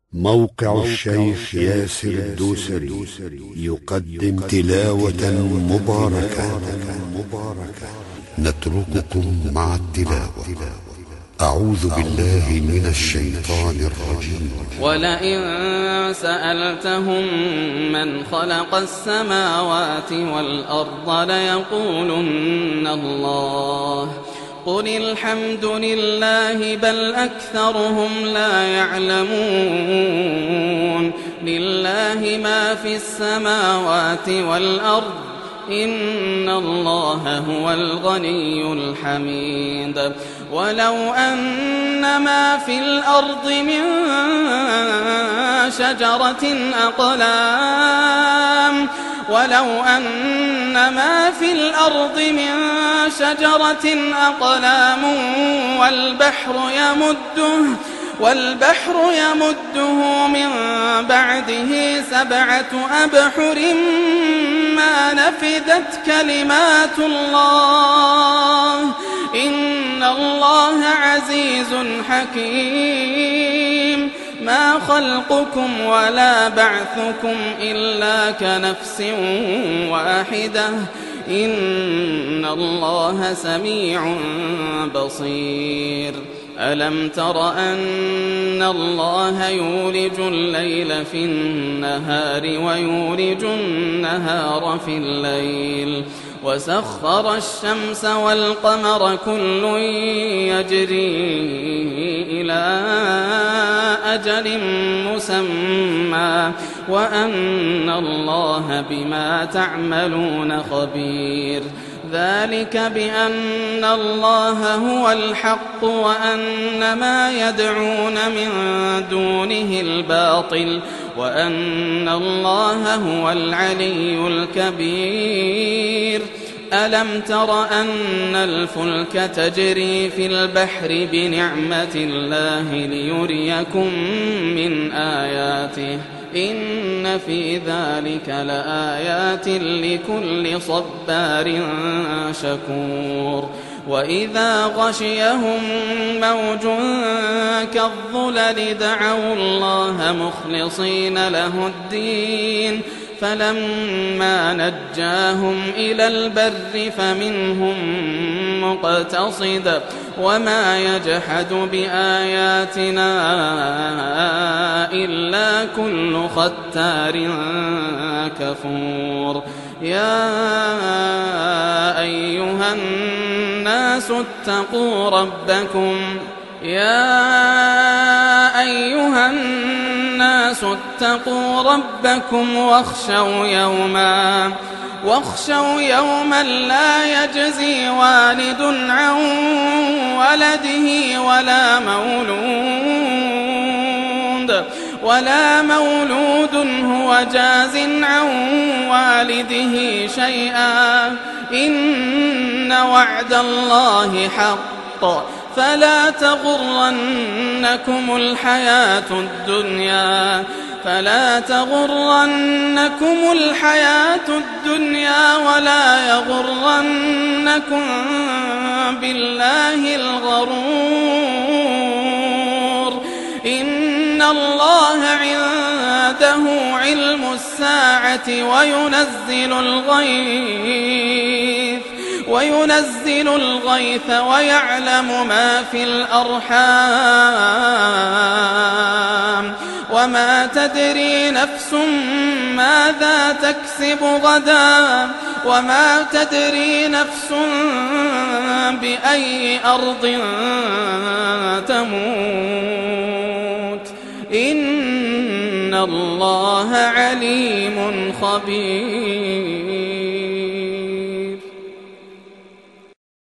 موقع الشيخ ياسر الدوسري يقدم تلاوة مباركة نترككم مع التلاوة. أعوذ بالله من الشيطان الرجيم. ولئن سألتهم من خلق السماوات والأرض ليقولن الله قل الحمد لله بل أكثرهم لا يعلمون. لله ما في السماوات والأرض إن الله هو الغني الحميد. ولو أن ما في الأرض من شجرة أقلام والبحر يمده من بعده 7 أبحر ما نفدت كلمات الله إن الله عزيز حكيم. ما خلقكم ولا بعثكم إلا كنفس واحدة إن الله سميع بصير. ألم تر أن الله يولج الليل في النهار ويولج النهار في الليل وسخر الشمس والقمر كل يجري إلى أجل مسمى وأن الله بما تعملون خبير. ذلك بأن الله هو الحق وأن ما يدعون من دونه الباطل وأن الله هو العلي الكبير. ألم تر أن الفلك تجري في البحر بنعمة الله ليريكم من آياته إن في ذلك لآيات لكل صبار شكور. وإذا غشيهم موج كالظلل دعوا الله مخلصين له الدين فلما نجاهم إلى البر فمنهم مقتصد وما يجحد بآياتنا إلا كل ختار كفور. يا أيها الناس اتقوا ربكم واخشوا يوما لا يجزي والد عن ولده ولا مولود هو جاز عن والده شيئا إن وعد الله حق فلا تغرنكم الحياة الدنيا ولا يغرنكم بالله الغرور. إن الله عنده علم الساعة وينزل الغيث ويعلم ما في الأرحام وما تدري نفس ماذا تكسب غدا وما تدري نفس بأي أرض تموت إن الله عليم خبير.